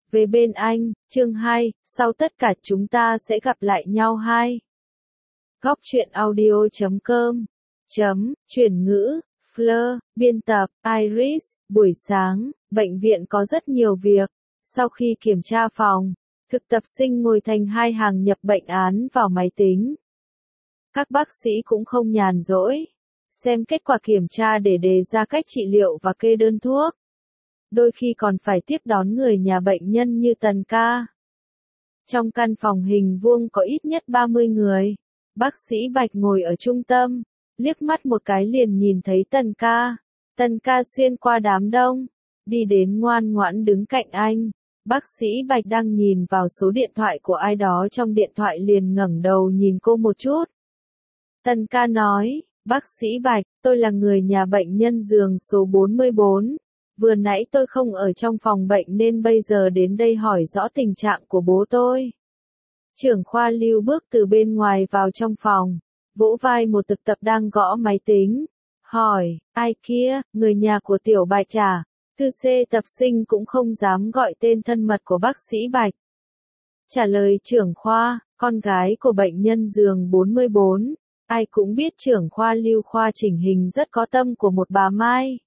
Về bên anh, chương 2, sau tất cả chúng ta sẽ gặp lại nhau 2. Góc truyện audio.com Chuyển ngữ, Fleur, biên tập, Iris, buổi sáng, bệnh viện có rất nhiều việc. Sau khi kiểm tra phòng, thực tập sinh ngồi thành hai hàng nhập bệnh án vào máy tính. Các bác sĩ cũng không nhàn rỗi, xem kết quả kiểm tra để đề ra cách trị liệu và kê đơn thuốc. Đôi khi còn phải tiếp đón người nhà bệnh nhân như Tần ca. Trong căn phòng hình vuông có ít nhất 30 người. Bác sĩ Bạch ngồi ở trung tâm, liếc mắt một cái liền nhìn thấy Tần ca. Tần ca xuyên qua đám đông, đi đến ngoan ngoãn đứng cạnh anh. Bác sĩ Bạch đang nhìn vào số điện thoại của ai đó trong điện thoại liền ngẩng đầu nhìn cô một chút. Tần ca nói, bác sĩ Bạch, tôi là người nhà bệnh nhân giường số 44. Vừa nãy tôi không ở trong phòng bệnh nên bây giờ đến đây hỏi rõ tình trạng của bố tôi. Trưởng khoa Lưu bước từ bên ngoài vào trong phòng, vỗ vai một thực tập đang gõ máy tính. Hỏi, ai kia, người nhà của Tiểu Bạch à? Thư C tập sinh cũng không dám gọi tên thân mật của bác sĩ Bạch. Trả lời trưởng khoa, con gái của bệnh nhân giường 44. Ai cũng biết trưởng khoa Lưu khoa chỉnh hình rất có tâm của một bà Mai.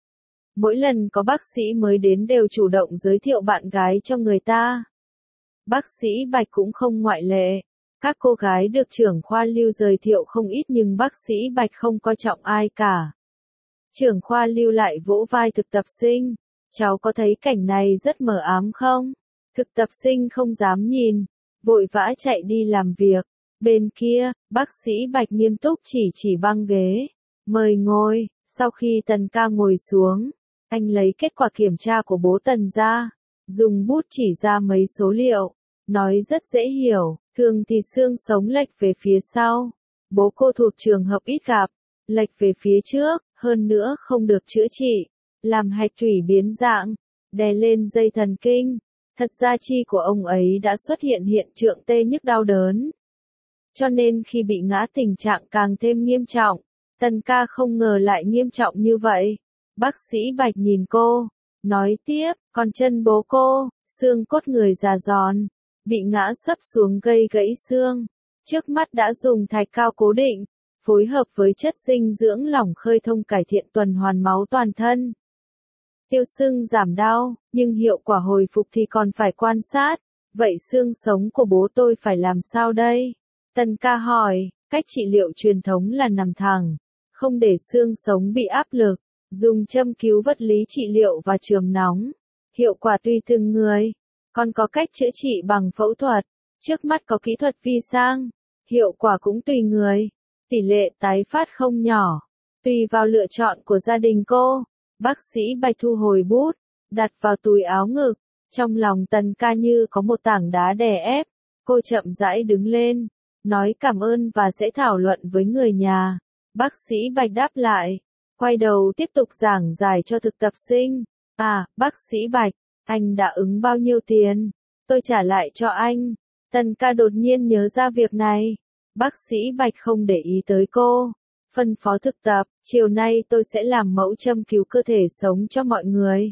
Mỗi lần có bác sĩ mới đến đều chủ động giới thiệu bạn gái cho người ta. Bác sĩ Bạch cũng không ngoại lệ. Các cô gái được trưởng khoa Lưu giới thiệu không ít nhưng bác sĩ Bạch không coi trọng ai cả. Trưởng khoa Lưu lại vỗ vai thực tập sinh. Cháu có thấy cảnh này rất mờ ám không? Thực tập sinh không dám nhìn, vội vã chạy đi làm việc. Bên kia, bác sĩ Bạch nghiêm túc chỉ băng ghế. Mời ngồi. Sau khi Tần ca ngồi xuống, anh lấy kết quả kiểm tra của bố Tần ra, dùng bút chỉ ra mấy số liệu, nói rất dễ hiểu, thường thì xương sống lệch về phía sau, bố cô thuộc trường hợp ít gặp, lệch về phía trước, hơn nữa không được chữa trị, làm hạch thủy biến dạng, đè lên dây thần kinh, thật ra chi của ông ấy đã xuất hiện hiện tượng tê nhức đau đớn. Cho nên khi bị ngã tình trạng càng thêm nghiêm trọng, Tần ca không ngờ lại nghiêm trọng như vậy. Bác sĩ Bạch nhìn cô, nói tiếp, còn chân bố cô, xương cốt người già giòn, bị ngã sấp xuống gây gãy xương. Trước mắt đã dùng thạch cao cố định, phối hợp với chất dinh dưỡng lỏng khơi thông cải thiện tuần hoàn máu toàn thân. Tiêu sưng giảm đau, nhưng hiệu quả hồi phục thì còn phải quan sát. Vậy xương sống của bố tôi phải làm sao đây? Tần ca hỏi, cách trị liệu truyền thống là nằm thẳng, không để xương sống bị áp lực. Dùng châm cứu vật lý trị liệu và chườm nóng. Hiệu quả tùy từng người. Còn có cách chữa trị bằng phẫu thuật. Trước mắt có kỹ thuật vi sang. Hiệu quả cũng tùy người. Tỷ lệ tái phát không nhỏ. Tùy vào lựa chọn của gia đình cô. Bác sĩ Bạch thu hồi bút. Đặt vào túi áo ngực. Trong lòng Tần ca như có một tảng đá đè ép. Cô chậm rãi đứng lên. Nói cảm ơn và sẽ thảo luận với người nhà. Bác sĩ Bạch đáp lại. Quay đầu tiếp tục giảng giải cho thực tập sinh. À, bác sĩ Bạch, anh đã ứng bao nhiêu tiền? Tôi trả lại cho anh. Tần ca đột nhiên nhớ ra việc này. Bác sĩ Bạch không để ý tới cô. Phân phó thực tập, chiều nay tôi sẽ làm mẫu châm cứu cơ thể sống cho mọi người.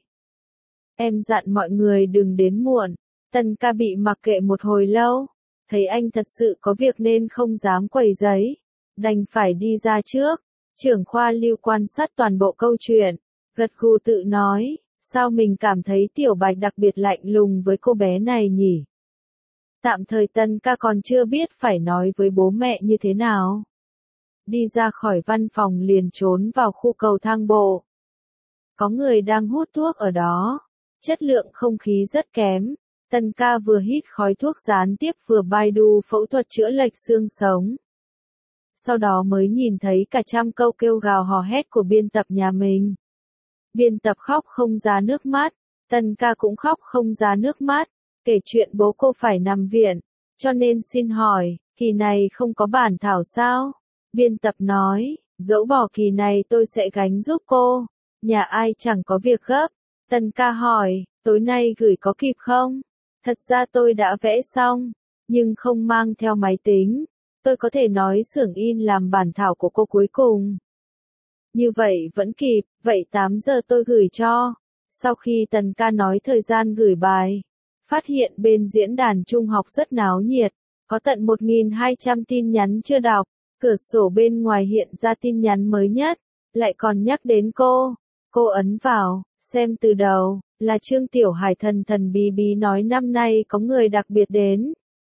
Em dặn mọi người đừng đến muộn. Tần ca bị mặc kệ một hồi lâu. Thấy anh thật sự có việc nên không dám quấy rầy. Đành phải đi ra trước. Trưởng khoa Lưu quan sát toàn bộ câu chuyện, gật gù tự nói, sao mình cảm thấy Tiểu Bạch đặc biệt lạnh lùng với cô bé này nhỉ? Tạm thời Tần ca còn chưa biết phải nói với bố mẹ như thế nào. Đi ra khỏi văn phòng liền trốn vào khu cầu thang bộ. Có người đang hút thuốc ở đó, chất lượng không khí rất kém. Tần ca vừa hít khói thuốc gián tiếp vừa Baidu phẫu thuật chữa lệch xương sống. Sau đó mới nhìn thấy cả trăm câu kêu gào hò hét của biên tập nhà mình. Biên tập khóc không ra nước mắt, Tần ca cũng khóc không ra nước mắt, kể chuyện bố cô phải nằm viện, cho nên xin hỏi, kỳ này không có bản thảo sao? Biên tập nói, dẫu bỏ kỳ này tôi sẽ gánh giúp cô, nhà ai chẳng có việc gấp. Tần ca hỏi, tối nay gửi có kịp không? Thật ra tôi đã vẽ xong, nhưng không mang theo máy tính. Tôi có thể nói xưởng in làm bản thảo của cô cuối cùng. Như vậy vẫn kịp, vậy 8 giờ tôi gửi cho. Sau khi Tần ca nói thời gian gửi bài, phát hiện bên diễn đàn trung học rất náo nhiệt, có tận 1.200 tin nhắn chưa đọc, cửa sổ bên ngoài hiện ra tin nhắn mới nhất, lại còn nhắc đến cô. Cô ấn vào, xem từ đầu, là Trương Tiểu Hải thần thần bí bí nói năm nay có người đặc biệt đến.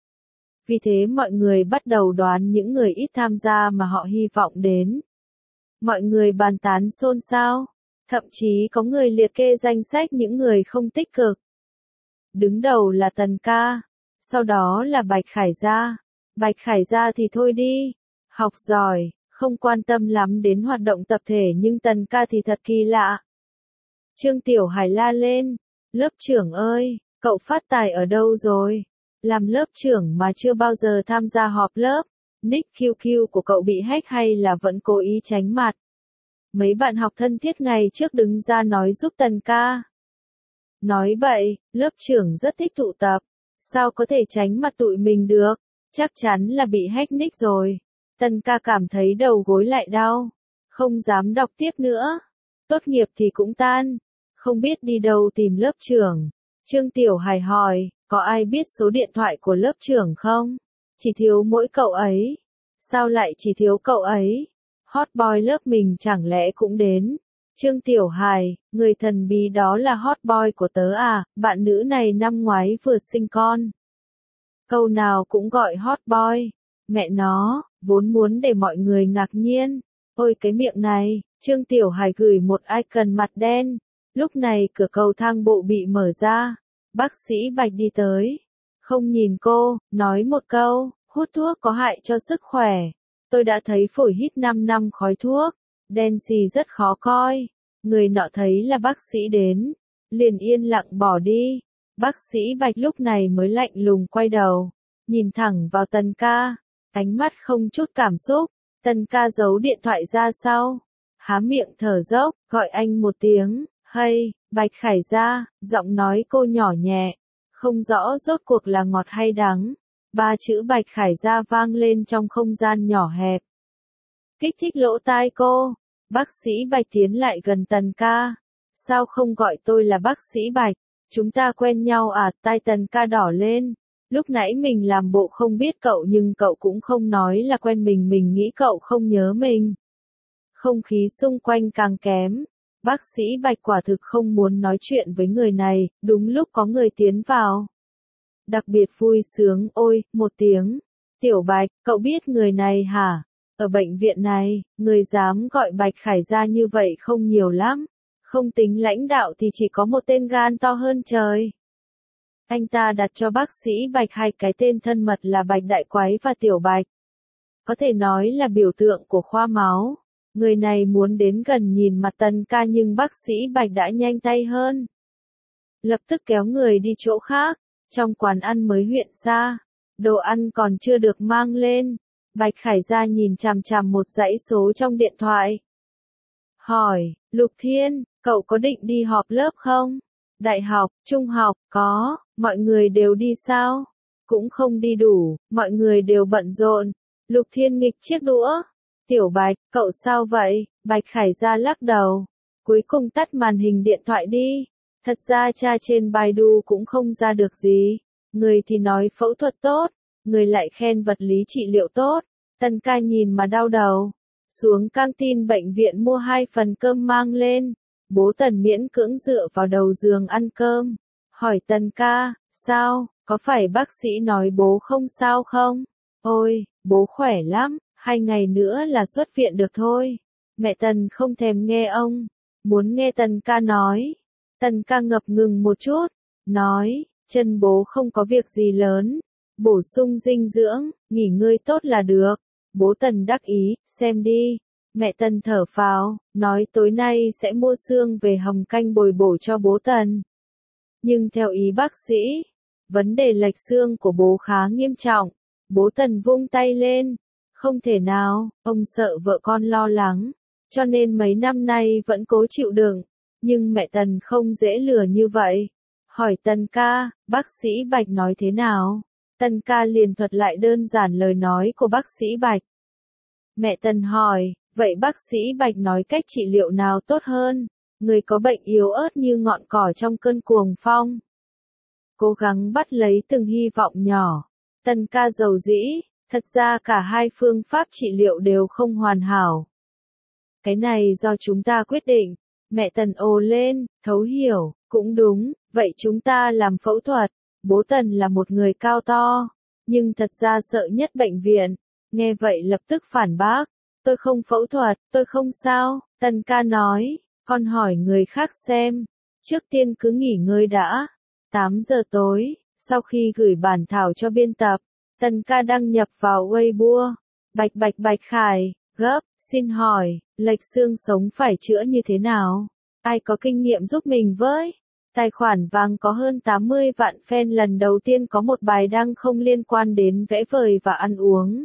Vì thế mọi người bắt đầu đoán những người ít tham gia mà họ hy vọng đến. Mọi người bàn tán xôn xao, thậm chí có người liệt kê danh sách những người không tích cực. Đứng đầu là Tần Ca, sau đó là Bạch Khải Gia. Bạch Khải Gia thì thôi đi, học giỏi, không quan tâm lắm đến hoạt động tập thể nhưng Tần Ca thì thật kỳ lạ. Trương Tiểu Hải la lên, lớp trưởng ơi, cậu phát tài ở đâu rồi? Làm lớp trưởng mà chưa bao giờ tham gia họp lớp, nick QQ của cậu bị hack hay là vẫn cố ý tránh mặt? Mấy bạn học thân thiết ngày trước đứng ra nói giúp Tần Ca. Nói bậy, lớp trưởng rất thích tụ tập, sao có thể tránh mặt tụi mình được, chắc chắn là bị hack nick rồi. Tần Ca cảm thấy đầu gối lại đau, không dám đọc tiếp nữa. Tốt nghiệp thì cũng tan, không biết đi đâu tìm lớp trưởng. Trương Tiểu Hải hỏi, có ai biết số điện thoại của lớp trưởng không? Chỉ thiếu mỗi cậu ấy. Sao lại chỉ thiếu cậu ấy? Hot boy lớp mình chẳng lẽ cũng đến? Trương Tiểu Hải, người thần bí đó là hot boy của tớ à, bạn nữ này năm ngoái vừa sinh con. Câu nào cũng gọi hot boy. Mẹ nó, vốn muốn để mọi người ngạc nhiên. Ôi cái miệng này, Trương Tiểu Hải gửi một icon mặt đen. Lúc này cửa cầu thang bộ bị mở ra. Bác sĩ Bạch đi tới. Không nhìn cô, nói một câu, hút thuốc có hại cho sức khỏe. Tôi đã thấy phổi hít 5 năm khói thuốc. Đen xì rất khó coi. Người nọ thấy là bác sĩ đến. Liền yên lặng bỏ đi. Bác sĩ Bạch lúc này mới lạnh lùng quay đầu. Nhìn thẳng vào Tần Ca. Ánh mắt không chút cảm xúc. Tần Ca giấu điện thoại ra sau. Há miệng thở dốc, gọi anh một tiếng. Hay, Bạch Khải Gia, giọng nói cô nhỏ nhẹ. Không rõ rốt cuộc là ngọt hay đắng. Ba chữ Bạch Khải Gia vang lên trong không gian nhỏ hẹp. Kích thích lỗ tai cô. Bác sĩ Bạch tiến lại gần Tần Ca. Sao không gọi tôi là bác sĩ Bạch? Chúng ta quen nhau à? Tai Tần Ca đỏ lên. Lúc nãy mình làm bộ không biết cậu nhưng cậu cũng không nói là quen mình nghĩ cậu không nhớ mình. Không khí xung quanh càng kém. Bác sĩ Bạch quả thực không muốn nói chuyện với người này, đúng lúc có người tiến vào. Đặc biệt vui sướng, ôi, một tiếng. Tiểu Bạch, cậu biết người này hả? Ở bệnh viện này, người dám gọi Bạch Khải Gia như vậy không nhiều lắm. Không tính lãnh đạo thì chỉ có một tên gan to hơn trời. Anh ta đặt cho bác sĩ Bạch hai cái tên thân mật là Bạch Đại Quái và Tiểu Bạch. Có thể nói là biểu tượng của khoa máu. Người này muốn đến gần nhìn mặt Tần Ca nhưng bác sĩ Bạch đã nhanh tay hơn. Lập tức kéo người đi chỗ khác, trong quán ăn mới huyện xa. Đồ ăn còn chưa được mang lên. Bạch Khải Gia nhìn chằm chằm một dãy số trong điện thoại. Hỏi, Lục Thiên, cậu có định đi họp lớp không? Đại học, trung học, có, mọi người đều đi sao? Cũng không đi đủ, mọi người đều bận rộn. Lục Thiên nghịch chiếc đũa. Tiểu Bạch, cậu sao vậy? Bạch Khải Gia lắc đầu. Cuối cùng tắt màn hình điện thoại đi. Thật ra tra trên Baidu cũng không ra được gì. Người thì nói phẫu thuật tốt, người lại khen vật lý trị liệu tốt. Tần Ca nhìn mà đau đầu. Xuống căng tin bệnh viện mua 2 phần cơm mang lên. Bố Tần miễn cưỡng dựa vào đầu giường ăn cơm. Hỏi Tần Ca, sao, có phải bác sĩ nói bố không sao không? Ôi, bố khỏe lắm, 2 ngày nữa là xuất viện được thôi. Mẹ Tần không thèm nghe ông, muốn nghe Tần Ca nói. Tần Ca ngập ngừng một chút, nói, chân bố không có việc gì lớn. Bổ sung dinh dưỡng, nghỉ ngơi tốt là được. Bố Tần đắc ý, xem đi. Mẹ Tần thở phào, nói tối nay sẽ mua xương về hầm canh bồi bổ cho bố Tần. Nhưng theo ý bác sĩ, vấn đề lệch xương của bố khá nghiêm trọng. Bố Tần vung tay lên. Không thể nào, ông sợ vợ con lo lắng. Cho nên mấy năm nay vẫn cố chịu đựng. Nhưng mẹ Tần không dễ lừa như vậy. Hỏi Tần Ca, bác sĩ Bạch nói thế nào? Tần Ca liền thuật lại đơn giản lời nói của bác sĩ Bạch. Mẹ Tần hỏi, vậy bác sĩ Bạch nói cách trị liệu nào tốt hơn? Người có bệnh yếu ớt như ngọn cỏ trong cơn cuồng phong. cố gắng bắt lấy từng hy vọng nhỏ. Tân ca dầu dĩ, thật ra cả hai phương pháp trị liệu đều không hoàn hảo. Cái này do chúng ta quyết định. Mẹ Tần ồ lên, thấu hiểu, cũng đúng, vậy chúng ta làm phẫu thuật. Bố Tần là một người cao to, nhưng thật ra sợ nhất bệnh viện. Nghe vậy lập tức phản bác, tôi không phẫu thuật, tôi không sao. Tần ca nói, con hỏi người khác xem, trước tiên cứ nghỉ ngơi đã. 8 giờ tối, sau khi gửi bản thảo cho biên tập, Tần ca đăng nhập vào Weibo. Bạch Khải, gấp, xin hỏi, lệch xương sống phải chữa như thế nào? Ai có kinh nghiệm giúp mình với? Tài khoản vàng có hơn 80 vạn fan lần đầu tiên có một bài đăng không liên quan đến vẽ vời và ăn uống.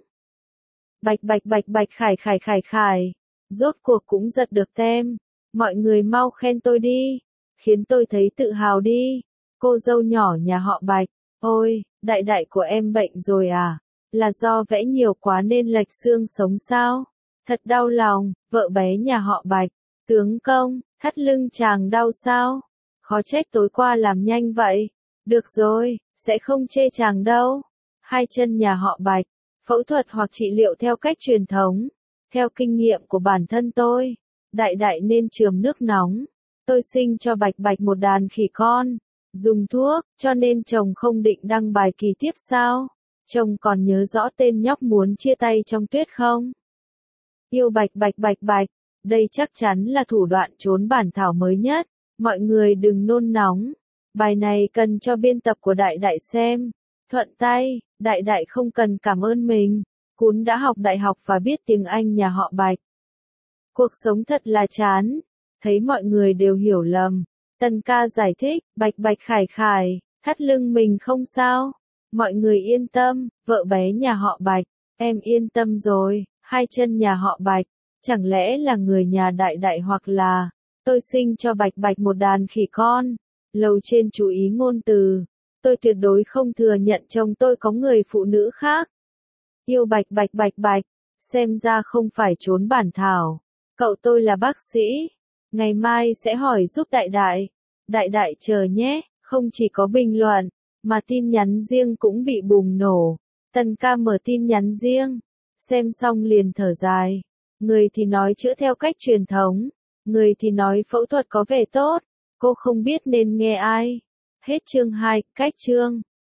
Bạch Khải, rốt cuộc cũng giật được tem. Mọi người mau khen tôi đi, khiến tôi thấy tự hào đi. Cô dâu nhỏ nhà họ Bạch, ôi, đại của em bệnh rồi à? Là do vẽ nhiều quá nên lệch xương sống sao? Thật đau lòng, vợ bé nhà họ Bạch. Tướng công, thắt lưng chàng đau sao? Khó trách tối qua làm nhanh vậy. Được rồi, sẽ không chê chàng đâu. Hai chân nhà họ Bạch, phẫu thuật hoặc trị liệu theo cách truyền thống. Theo kinh nghiệm của bản thân tôi, đại nên chườm nước nóng. Tôi sinh cho Bạch một đàn khỉ con. Dùng thuốc, cho nên chồng không định đăng bài kỳ tiếp sao? Chồng còn nhớ rõ tên nhóc muốn chia tay trong tuyết không? Yêu Bạch, đây chắc chắn là thủ đoạn trốn bản thảo mới nhất. Mọi người đừng nôn nóng. Bài này cần cho biên tập của đại xem. Thuận tay, đại không cần cảm ơn mình. Cún đã học đại học và biết tiếng Anh nhà họ Bạch. Cuộc sống thật là chán. Thấy mọi người đều hiểu lầm. Tần ca giải thích, Bạch Khải, thắt lưng mình không sao. Mọi người yên tâm, vợ bé nhà họ Bạch, em yên tâm rồi. Hai chân nhà họ Bạch, chẳng lẽ là người nhà đại hoặc là tôi sinh cho Bạch một đàn khỉ con. Lầu trên chú ý ngôn từ, tôi tuyệt đối không thừa nhận chồng tôi có người phụ nữ khác. Yêu Bạch, xem ra không phải trốn bản thảo. Cậu tôi là bác sĩ, ngày mai sẽ hỏi giúp đại chờ nhé. Không chỉ có bình luận, mà tin nhắn riêng cũng bị bùng nổ. Tần ca mở tin nhắn riêng, xem xong liền thở dài. Người thì nói chữa theo cách truyền thống, người thì nói phẫu thuật có vẻ tốt. Cô không biết nên nghe ai. Hết chương 2, cách chương.